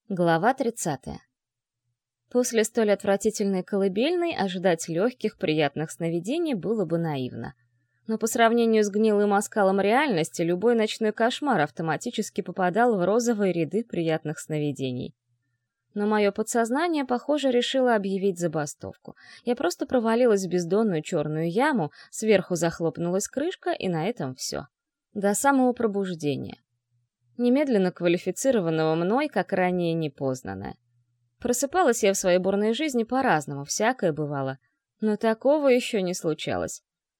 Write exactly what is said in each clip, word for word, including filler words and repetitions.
Глава тридцатая. После столь отвратительной колыбельной ожидать легких, приятных сновидений было бы наивно. Но по сравнению с гнилым оскалом реальности, любой ночной кошмар автоматически попадал в розовые ряды приятных сновидений. Но мое подсознание, похоже, решило объявить забастовку. Я просто провалилась в бездонную черную яму, сверху захлопнулась крышка, и на этом все. До самого пробуждения. Немедленно квалифицированного мной, как ранее непознанное. Просыпалась я в своей бурной жизни по-разному, всякое бывало, но такого еще не случалось.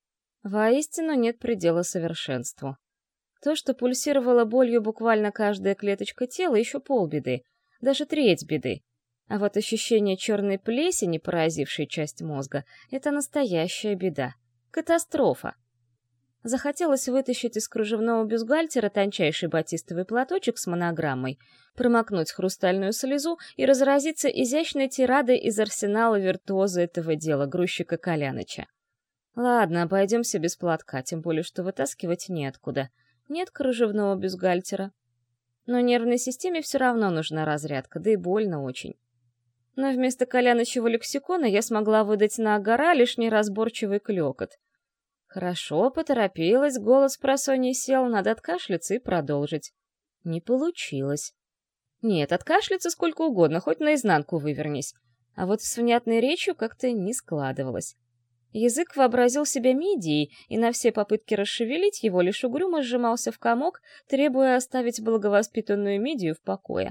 Воистину нет предела совершенству. То, что пульсировало болью буквально каждая клеточка тела, еще полбеды, даже треть беды. А вот ощущение черной плесени, поразившей часть мозга, это настоящая беда. Катастрофа. Захотелось вытащить из кружевного бюстгальтера тончайший батистовый платочек с монограммой, промокнуть хрустальную слезу и разразиться изящной тирадой из арсенала виртуоза этого дела, грузчика Коляныча. Ладно, обойдемся без платка, тем более, что вытаскивать неоткуда. Нет кружевного бюстгальтера. Но нервной системе все равно нужна разрядка, да и больно очень. Но вместо Колянычева лексикона я смогла выдать на гора лишь неразборчивый клёкот. Хорошо, поторопилась, голос просонья сел, надо откашляться и продолжить. Не получилось. Нет, откашляться сколько угодно, хоть наизнанку вывернись. А вот с внятной речью как-то не складывалось. Язык вообразил себя мидией, и на все попытки расшевелить его лишь угрюмо сжимался в комок, требуя оставить благовоспитанную мидию в покое.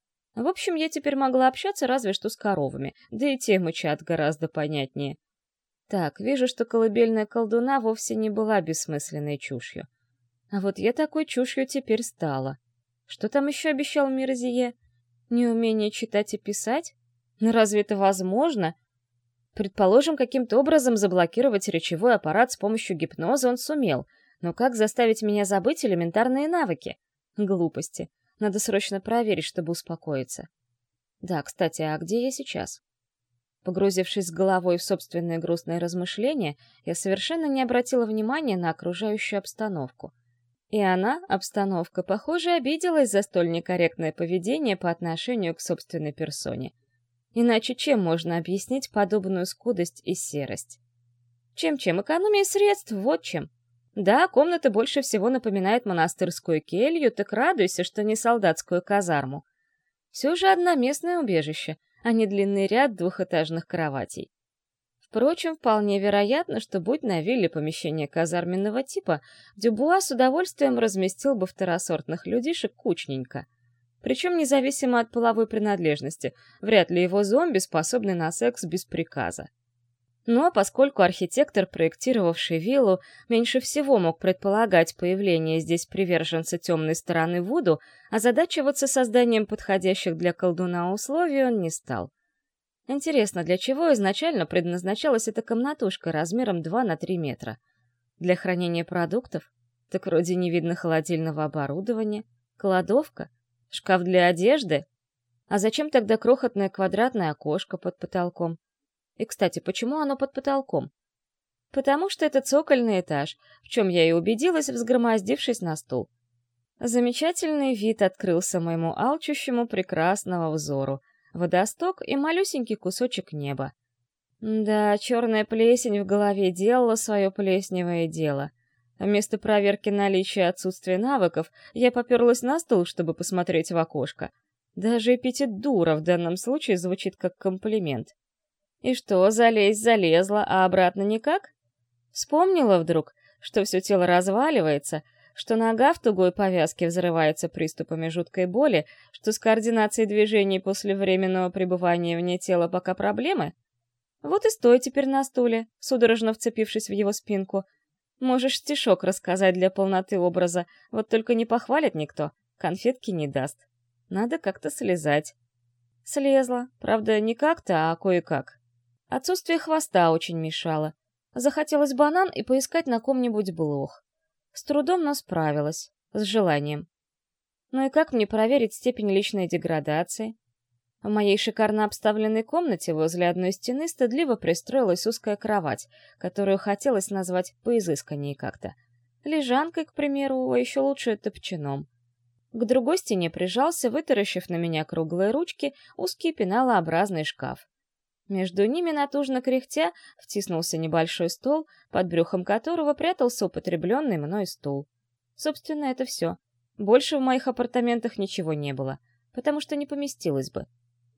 В общем, я теперь могла общаться разве что с коровами, да и те мычат гораздо понятнее. Так, вижу, что колыбельная колдуна вовсе не была бессмысленной чушью. А вот я такой чушью теперь стала. Что там еще обещал Мирзие? Неумение читать и писать? Но разве это возможно? Предположим, каким-то образом заблокировать речевой аппарат с помощью гипноза он сумел. Но как заставить меня забыть элементарные навыки? Глупости. Надо срочно проверить, чтобы успокоиться. Да, кстати, а где я сейчас? Погрузившись с головой в собственные грустные размышления, я совершенно не обратила внимания на окружающую обстановку. И она, обстановка, похоже, обиделась за столь некорректное поведение по отношению к собственной персоне. Иначе чем можно объяснить подобную скудость и серость? Чем-чем? Экономия средств, вот чем. Да, комната больше всего напоминает монастырскую келью, так радуйся, что не солдатскую казарму. Все же одноместное убежище, а не длинный ряд двухэтажных кроватей. Впрочем, вполне вероятно, что будь на вилле помещение казарменного типа, Дюбуа с удовольствием разместил бы второсортных людишек кучненько. Причем независимо от половой принадлежности, вряд ли его зомби способны на секс без приказа. Но поскольку архитектор, проектировавший виллу, меньше всего мог предполагать появление здесь приверженца темной стороны Вуду, озадачиваться созданием подходящих для колдуна условий он не стал. Интересно, для чего изначально предназначалась эта комнатушка размером два на три метра? Для хранения продуктов? Так вроде не видно холодильного оборудования. Кладовка? Шкаф для одежды? А зачем тогда крохотное квадратное окошко под потолком? И, кстати, почему оно под потолком? Потому что это цокольный этаж, в чем я и убедилась, взгромоздившись на стул. Замечательный вид открылся моему алчущему прекрасного взору. Водосток и малюсенький кусочек неба. Да, черная плесень в голове делала свое плесневое дело. Вместо проверки наличия и отсутствия навыков я поперлась на стул, чтобы посмотреть в окошко. Даже эпитет «дура» в данном случае звучит как комплимент. И что, залезть залезла, а обратно никак? Вспомнила вдруг, что все тело разваливается, что нога в тугой повязке взрывается приступами жуткой боли, что с координацией движений после временного пребывания вне тела пока проблемы? Вот и стой теперь на стуле, судорожно вцепившись в его спинку. Можешь стишок рассказать для полноты образа, вот только не похвалит никто, конфетки не даст. Надо как-то слезать. Слезла, правда, не как-то, а кое-как. Отсутствие хвоста очень мешало. Захотелось банан и поискать на ком-нибудь блох. С трудом, но справилась. С желанием. Ну и как мне проверить степень личной деградации? В моей шикарно обставленной комнате возле одной стены стыдливо пристроилась узкая кровать, которую хотелось назвать поизысканнее как-то. Лежанкой, к примеру, а еще лучше топчаном. К другой стене прижался, вытаращив на меня круглые ручки, узкий пеналообразный шкаф. Между ними, натужно кряхтя, втиснулся небольшой стол, под брюхом которого прятался употребленный мной стул. Собственно, это все. Больше в моих апартаментах ничего не было, потому что не поместилось бы.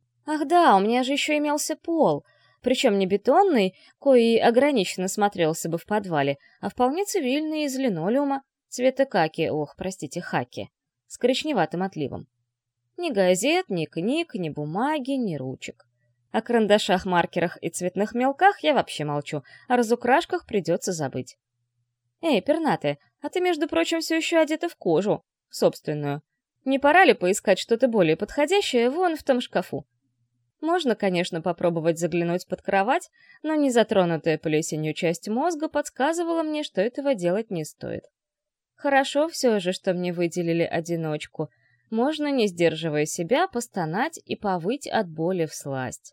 Ах да, у меня же еще имелся пол, причем не бетонный, кои ограниченно смотрелся бы в подвале, а вполне цивильный, из линолеума, цвета каки, ох, простите, хаки, с коричневатым отливом. Ни газет, ни книг, ни бумаги, ни ручек. О карандашах, маркерах и цветных мелках я вообще молчу, о разукрашках придется забыть. Эй, пернатая, а ты, между прочим, все еще одета в кожу, собственную. Не пора ли поискать что-то более подходящее вон в том шкафу? Можно, конечно, попробовать заглянуть под кровать, но незатронутая плесенью часть мозга подсказывала мне, что этого делать не стоит. Хорошо все же, что мне выделили одиночку. Можно, не сдерживая себя, постонать и повыть от боли всласть.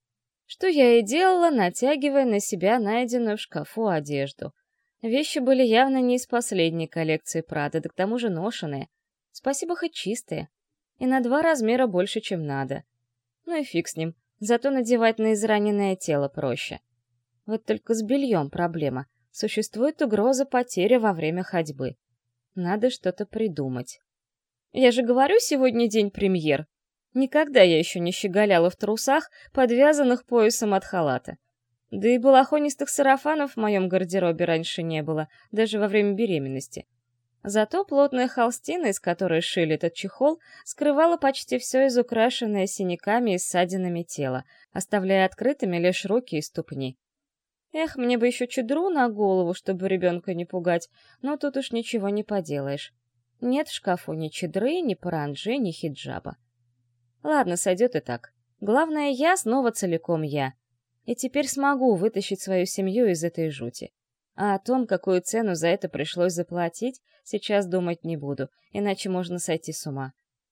Что я и делала, натягивая на себя найденную в шкафу одежду. Вещи были явно не из последней коллекции Прада, да к тому же ношеные. Спасибо, хоть чистые. И на два размера больше, чем надо. Ну и фиг с ним, зато надевать на израненное тело проще. Вот только с бельем проблема. Существует угроза потери во время ходьбы. Надо что-то придумать. Я же говорю, сегодня день премьер. Никогда я еще не щеголяла в трусах, подвязанных поясом от халата. Да и балахонистых сарафанов в моем гардеробе раньше не было, даже во время беременности. Зато плотная холстина, из которой шили этот чехол, скрывала почти все изукрашенное синяками и ссадинами тело, оставляя открытыми лишь руки и ступни. Эх, мне бы еще чедру на голову, чтобы ребенка не пугать, но тут уж ничего не поделаешь. Нет в шкафу ни чедры, ни паранджи, ни хиджаба. Ладно, сойдет и так. Главное, я снова целиком я. И теперь смогу вытащить свою семью из этой жути. А о том, какую цену за это пришлось заплатить, сейчас думать не буду, иначе можно сойти с ума.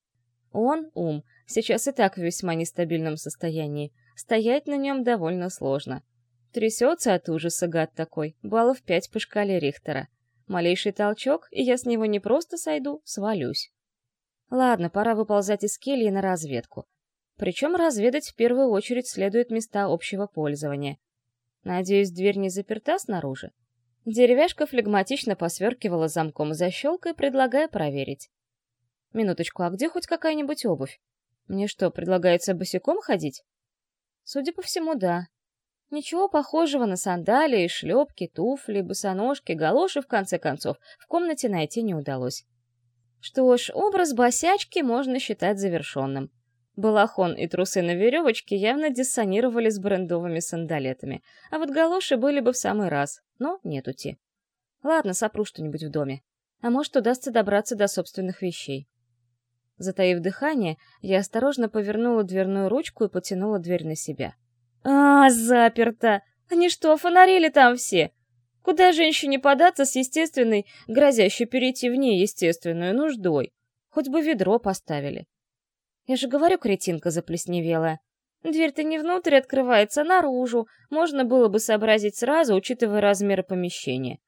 Он, ум, сейчас и так в весьма нестабильном состоянии. Стоять на нем довольно сложно. Трясется от ужаса гад такой, баллов пять по шкале Рихтера. Малейший толчок, и я с него не просто сойду, свалюсь. Ладно, пора выползать из кельи на разведку. Причем разведать в первую очередь следует места общего пользования. Надеюсь, дверь не заперта снаружи? Деревяшка флегматично посверкивала замком-защелкой, предлагая проверить. Минуточку, а где хоть какая-нибудь обувь? Мне что, предлагается босиком ходить? Судя по всему, да. Ничего похожего на сандалии, шлепки, туфли, босоножки, галоши, в конце концов, в комнате найти не удалось. Что ж, образ босячки можно считать завершенным. Балахон и трусы на веревочке явно диссонировали с брендовыми сандалетами, а вот галоши были бы в самый раз, но нет ути. Ладно, сопру что-нибудь в доме. А может, удастся добраться до собственных вещей. Затаив дыхание, я осторожно повернула дверную ручку и потянула дверь на себя. А, заперто! Они что, фонарили там все? Куда женщине податься с естественной, грозящей перейти в неестественную нуждой? Хоть бы ведро поставили. Я же говорю, кретинка заплесневелая. Дверь-то не внутрь открывается, а наружу. Можно было бы сообразить сразу, учитывая размеры помещения.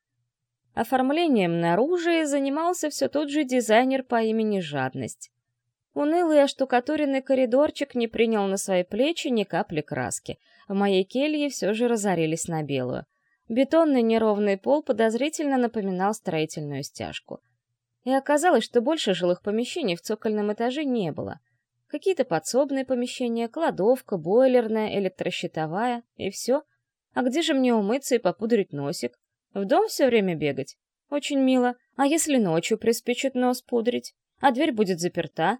Оформлением наружу занимался все тот же дизайнер по имени Жадность. Унылый оштукатуренный коридорчик не принял на свои плечи ни капли краски. В моей келье все же разорились на белую. Бетонный неровный пол подозрительно напоминал строительную стяжку. И оказалось, что больше жилых помещений в цокольном этаже не было. Какие-то подсобные помещения, кладовка, бойлерная, электрощитовая, и все. А где же мне умыться и попудрить носик? В дом все время бегать? Очень мило. А если ночью приспичит нос пудрить? А дверь будет заперта?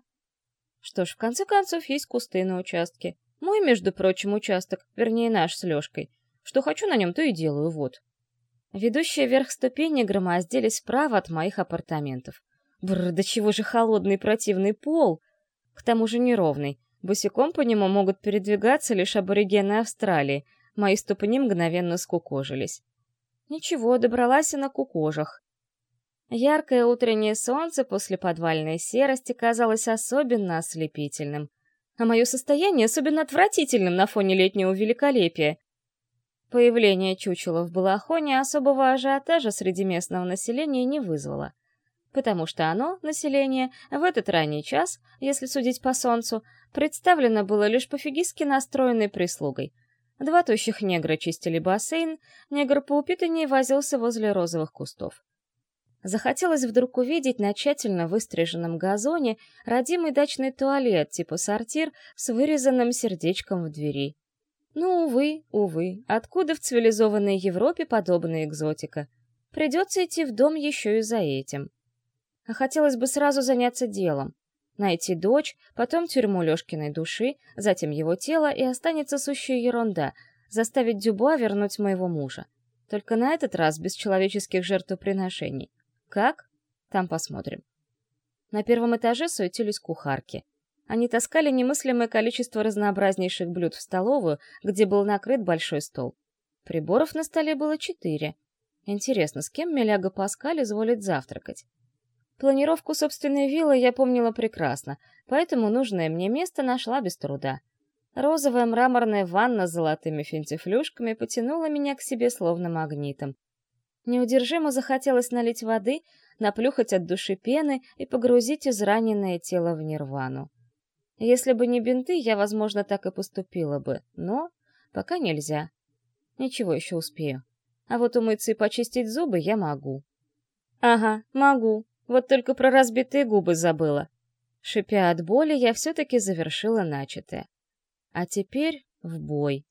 Что ж, в конце концов, есть кусты на участке. Мой, между прочим, участок, вернее, наш с Лёшкой. Что хочу на нем, то и делаю, вот. Ведущие вверх ступени громоздились справа от моих апартаментов. Бррр, да чего же холодный противный пол! К тому же неровный. Босиком по нему могут передвигаться лишь аборигены Австралии. Мои ступни мгновенно скукожились. Ничего, добралась и на кукожах. Яркое утреннее солнце после подвальной серости казалось особенно ослепительным, а мое состояние особенно отвратительным на фоне летнего великолепия. Появление чучела в балахоне особого ажиотажа среди местного населения не вызвало. потому что оно, население, в этот ранний час, если судить по солнцу, представлено было лишь пофигистски настроенной прислугой. Два тощих негра чистили бассейн, негр поупитаннее возился возле розовых кустов. Захотелось вдруг увидеть на тщательно выстриженном газоне родимый дачный туалет типа сортир с вырезанным сердечком в двери. Ну, увы, увы, откуда в цивилизованной Европе подобная экзотика? Придется идти в дом еще и за этим. А хотелось бы сразу заняться делом. Найти дочь, потом тюрьму Лёшкиной души, затем его тело, и останется сущая ерунда — заставить Дюбуа вернуть моего мужа. Только на этот раз без человеческих жертвоприношений. Как? Там посмотрим. На первом этаже суетились кухарки. Они таскали немыслимое количество разнообразнейших блюд в столовую, где был накрыт большой стол. Приборов на столе было четыре. Интересно, с кем Меляга Паскаль изволит завтракать? Планировку собственной виллы я помнила прекрасно, поэтому нужное мне место нашла без труда. Розовая мраморная ванна с золотыми финтифлюшками потянула меня к себе словно магнитом. Неудержимо захотелось налить воды, наплюхать от души пены и погрузить израненное тело в нирвану. Если бы не бинты, я, возможно, так и поступила бы, но пока нельзя. Ничего, еще успею. А вот умыться и почистить зубы я могу. Ага, могу. Вот только про разбитые губы забыла. Шипя от боли, я все-таки завершила начатое. А теперь в бой.